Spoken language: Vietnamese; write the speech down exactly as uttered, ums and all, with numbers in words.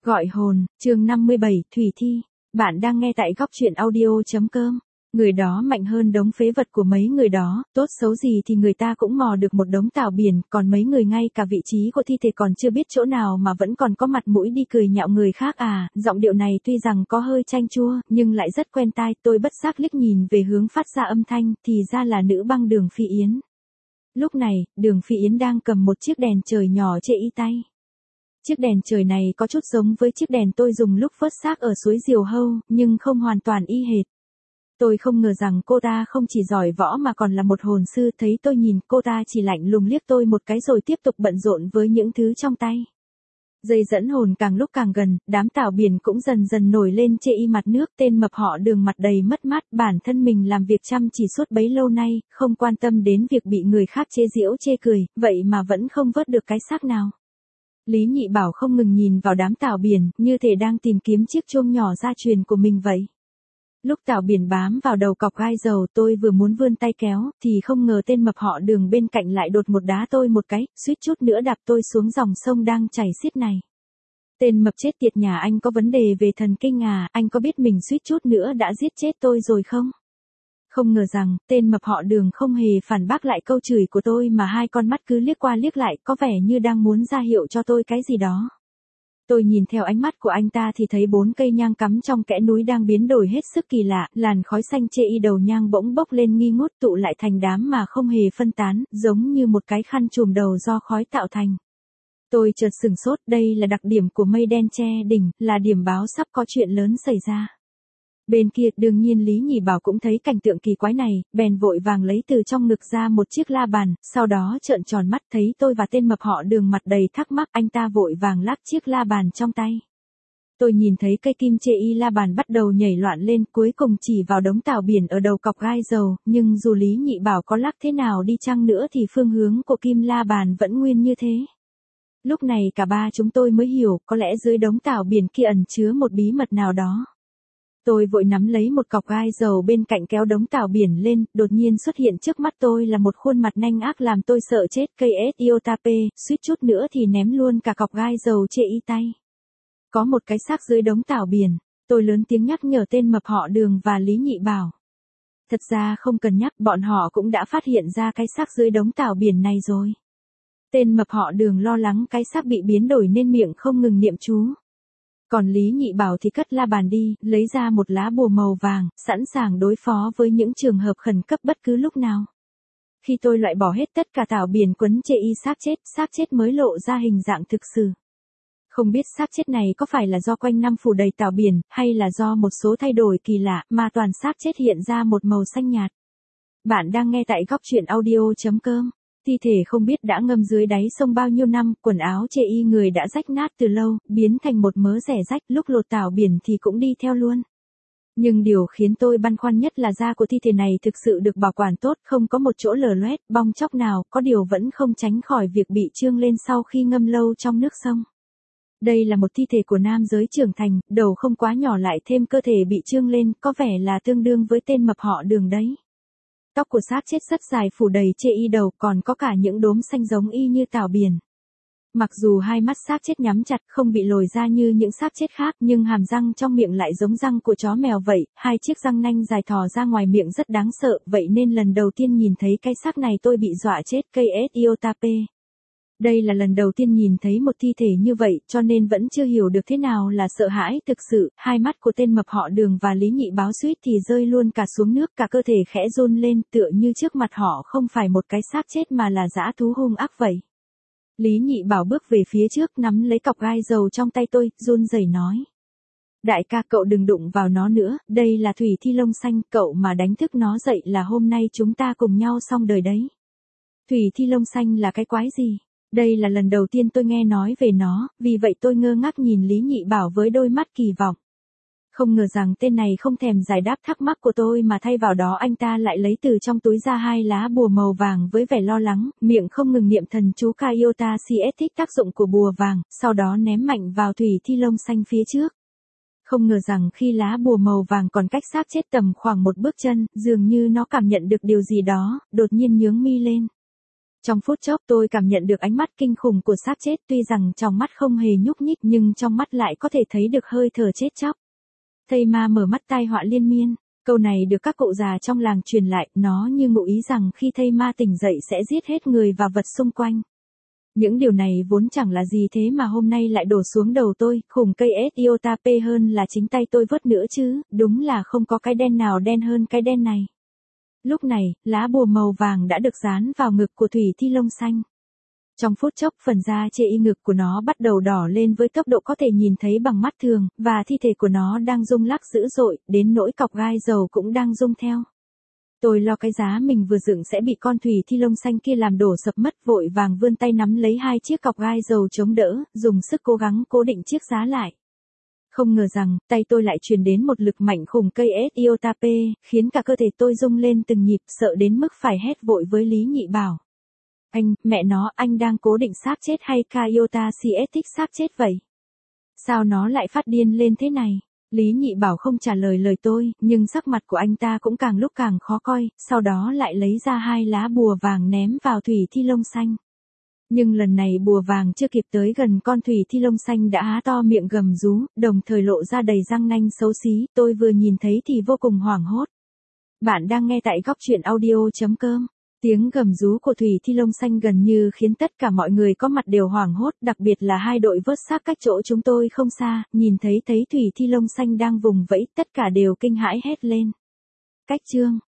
Gọi hồn, chương năm mươi bảy, Thủy Thi. Bạn đang nghe tại góc truyện audio.com. Người đó mạnh hơn đống phế vật của mấy người đó, tốt xấu gì thì người ta cũng mò được một đống tảo biển, còn mấy người ngay cả vị trí của thi thể còn chưa biết chỗ nào mà vẫn còn có mặt mũi đi cười nhạo người khác à. Giọng điệu này tuy rằng có hơi chanh chua, nhưng lại rất quen tai. Tôi bất giác liếc nhìn về hướng phát ra âm thanh, thì ra là nữ băng Đường Phi Yến. Lúc này, Đường Phi Yến đang cầm một chiếc đèn trời nhỏ chê y tay. Chiếc đèn trời này có chút giống với chiếc đèn tôi dùng lúc vớt xác ở suối Diều Hâu, nhưng không hoàn toàn y hệt. Tôi không ngờ rằng cô ta không chỉ giỏi võ mà còn là một hồn sư. Thấy tôi nhìn, cô ta chỉ lạnh lùng liếc tôi một cái rồi tiếp tục bận rộn với những thứ trong tay. Dây dẫn hồn càng lúc càng gần, đám tảo biển cũng dần dần nổi lên chê y mặt nước. Tên mập họ Đường mặt đầy mất mát, bản thân mình làm việc chăm chỉ suốt bấy lâu nay, không quan tâm đến việc bị người khác chế giễu chê cười, vậy mà vẫn không vớt được cái xác nào. Lý Nhị Bảo không ngừng nhìn vào đám tảo biển, như thể đang tìm kiếm chiếc chuông nhỏ gia truyền của mình vậy. Lúc tảo biển bám vào đầu cọc gai dầu, tôi vừa muốn vươn tay kéo, thì không ngờ tên mập họ Đường bên cạnh lại đột một đá tôi một cái, suýt chút nữa đạp tôi xuống dòng sông đang chảy xiết này. Tên mập chết tiệt nhà anh có vấn đề về thần kinh à, anh có biết mình suýt chút nữa đã giết chết tôi rồi không? Không ngờ rằng, tên mập họ Đường không hề phản bác lại câu chửi của tôi mà hai con mắt cứ liếc qua liếc lại, có vẻ như đang muốn ra hiệu cho tôi cái gì đó. Tôi nhìn theo ánh mắt của anh ta thì thấy bốn cây nhang cắm trong kẽ núi đang biến đổi hết sức kỳ lạ, làn khói xanh chê y đầu nhang bỗng bốc lên nghi ngút tụ lại thành đám mà không hề phân tán, giống như một cái khăn trùm đầu do khói tạo thành. Tôi chợt sửng sốt, đây là đặc điểm của mây đen che đỉnh, là điểm báo sắp có chuyện lớn xảy ra. Bên kia, đương nhiên Lý Nhị Bảo cũng thấy cảnh tượng kỳ quái này, bèn vội vàng lấy từ trong ngực ra một chiếc la bàn, sau đó trợn tròn mắt thấy tôi và tên mập họ Đường mặt đầy thắc mắc, anh ta vội vàng lắc chiếc la bàn trong tay. Tôi nhìn thấy cây kim chê y la bàn bắt đầu nhảy loạn lên, cuối cùng chỉ vào đống tảo biển ở đầu cọc gai dầu, nhưng dù Lý Nhị Bảo có lắc thế nào đi chăng nữa thì phương hướng của kim la bàn vẫn nguyên như thế. Lúc này cả ba chúng tôi mới hiểu, có lẽ dưới đống tảo biển kia ẩn chứa một bí mật nào đó. Tôi vội nắm lấy một cọc gai dầu bên cạnh kéo đống tảo biển lên, đột nhiên xuất hiện trước mắt tôi là một khuôn mặt nanh ác làm tôi sợ chết, cây ét Iotape, suýt chút nữa thì ném luôn cả cọc gai dầu chê y tay. Có một cái xác dưới đống tảo biển, tôi lớn tiếng nhắc nhở tên mập họ Đường và Lý Nhị Bảo. Thật ra không cần nhắc, bọn họ cũng đã phát hiện ra cái xác dưới đống tảo biển này rồi. Tên mập họ Đường lo lắng cái xác bị biến đổi nên miệng không ngừng niệm chú. Còn Lý Nhị Bảo thì cất la bàn đi, lấy ra một lá bùa màu vàng, sẵn sàng đối phó với những trường hợp khẩn cấp bất cứ lúc nào. Khi tôi loại bỏ hết tất cả tảo biển quấn chê y xác chết, xác chết mới lộ ra hình dạng thực sự. Không biết xác chết này có phải là do quanh năm phủ đầy tảo biển, hay là do một số thay đổi kỳ lạ mà toàn xác chết hiện ra một màu xanh nhạt. Bạn đang nghe tại góc truyện audio.com. Thi thể không biết đã ngâm dưới đáy sông bao nhiêu năm, quần áo chê y người đã rách nát từ lâu, biến thành một mớ rẻ rách, lúc lột tảo biển thì cũng đi theo luôn. Nhưng điều khiến tôi băn khoăn nhất là da của thi thể này thực sự được bảo quản tốt, không có một chỗ lở loét, bong tróc nào, có điều vẫn không tránh khỏi việc bị trương lên sau khi ngâm lâu trong nước sông. Đây là một thi thể của nam giới trưởng thành, đầu không quá nhỏ lại thêm cơ thể bị trương lên, có vẻ là tương đương với tên mập họ Đường đấy. Tóc của xác chết rất dài phủ đầy chê y đầu, còn có cả những đốm xanh giống y như tảo biển. Mặc dù hai mắt xác chết nhắm chặt không bị lồi ra như những xác chết khác, nhưng hàm răng trong miệng lại giống răng của chó mèo vậy, hai chiếc răng nanh dài thò ra ngoài miệng rất đáng sợ, vậy nên lần đầu tiên nhìn thấy cái xác này tôi bị dọa chết, cây ét Iotape. Đây là lần đầu tiên nhìn thấy một thi thể như vậy, cho nên vẫn chưa hiểu được thế nào là sợ hãi thực sự, hai mắt của tên mập họ Đường và Lý Nhị Báo suýt thì rơi luôn cả xuống nước, cả cơ thể khẽ run lên, tựa như trước mặt họ không phải một cái xác chết mà là dã thú hung ác vậy. Lý Nhị Bảo bước về phía trước nắm lấy cọc gai dầu trong tay tôi, run rẩy nói. Đại ca, cậu đừng đụng vào nó nữa, đây là Thủy Thi lông xanh, cậu mà đánh thức nó dậy là hôm nay chúng ta cùng nhau xong đời đấy. Thủy Thi lông xanh là cái quái gì? Đây là lần đầu tiên tôi nghe nói về nó, vì vậy tôi ngơ ngác nhìn Lý Nhị Bảo với đôi mắt kỳ vọng. Không ngờ rằng tên này không thèm giải đáp thắc mắc của tôi mà thay vào đó anh ta lại lấy từ trong túi ra hai lá bùa màu vàng với vẻ lo lắng, miệng không ngừng niệm thần chú Kaiota Siet thích tác dụng của bùa vàng, sau đó ném mạnh vào Thủy Thi lông xanh phía trước. Không ngờ rằng khi lá bùa màu vàng còn cách xác chết tầm khoảng một bước chân, dường như nó cảm nhận được điều gì đó, đột nhiên nhướng mi lên. Trong phút chốc tôi cảm nhận được ánh mắt kinh khủng của xác chết, tuy rằng trong mắt không hề nhúc nhích nhưng trong mắt lại có thể thấy được hơi thở chết chóc. Thây ma mở mắt, tai họa liên miên. Câu này được các cụ già trong làng truyền lại, nó như ngụ ý rằng khi thây ma tỉnh dậy sẽ giết hết người và vật xung quanh. Những điều này vốn chẳng là gì thế mà hôm nay lại đổ xuống đầu tôi, khủng cây Ethiopia hơn là chính tay tôi vớt nữa chứ, đúng là không có cái đen nào đen hơn cái đen này. Lúc này, lá bùa màu vàng đã được dán vào ngực của Thủy Thi lông xanh. Trong phút chốc, phần da chê y ngực của nó bắt đầu đỏ lên với tốc độ có thể nhìn thấy bằng mắt thường, và thi thể của nó đang rung lắc dữ dội, đến nỗi cọc gai dầu cũng đang rung theo. Tôi lo cái giá mình vừa dựng sẽ bị con Thủy Thi lông xanh kia làm đổ sập mất, vội vàng vươn tay nắm lấy hai chiếc cọc gai dầu chống đỡ, dùng sức cố gắng cố định chiếc giá lại. Không ngờ rằng, tay tôi lại truyền đến một lực mạnh khủng cây Ethiopia, khiến cả cơ thể tôi rung lên từng nhịp, sợ đến mức phải hét vội với Lý Nhị Bảo. Anh, mẹ nó, anh đang cố định xác chết hay Kaiota Sietix xác chết vậy? Sao nó lại phát điên lên thế này? Lý Nhị Bảo không trả lời lời tôi, nhưng sắc mặt của anh ta cũng càng lúc càng khó coi, sau đó lại lấy ra hai lá bùa vàng ném vào Thủy Thi lông xanh. Nhưng lần này bùa vàng chưa kịp tới gần con Thủy Thi lông xanh đã há to miệng gầm rú, đồng thời lộ ra đầy răng nanh xấu xí, tôi vừa nhìn thấy thì vô cùng hoảng hốt. Bạn đang nghe tại góc truyện audio chấm com. Tiếng gầm rú của Thủy Thi lông xanh gần như khiến tất cả mọi người có mặt đều hoảng hốt, đặc biệt là hai đội vớt xác cách chỗ chúng tôi không xa, nhìn thấy thấy Thủy Thi lông xanh đang vùng vẫy, tất cả đều kinh hãi hét lên. Cách chương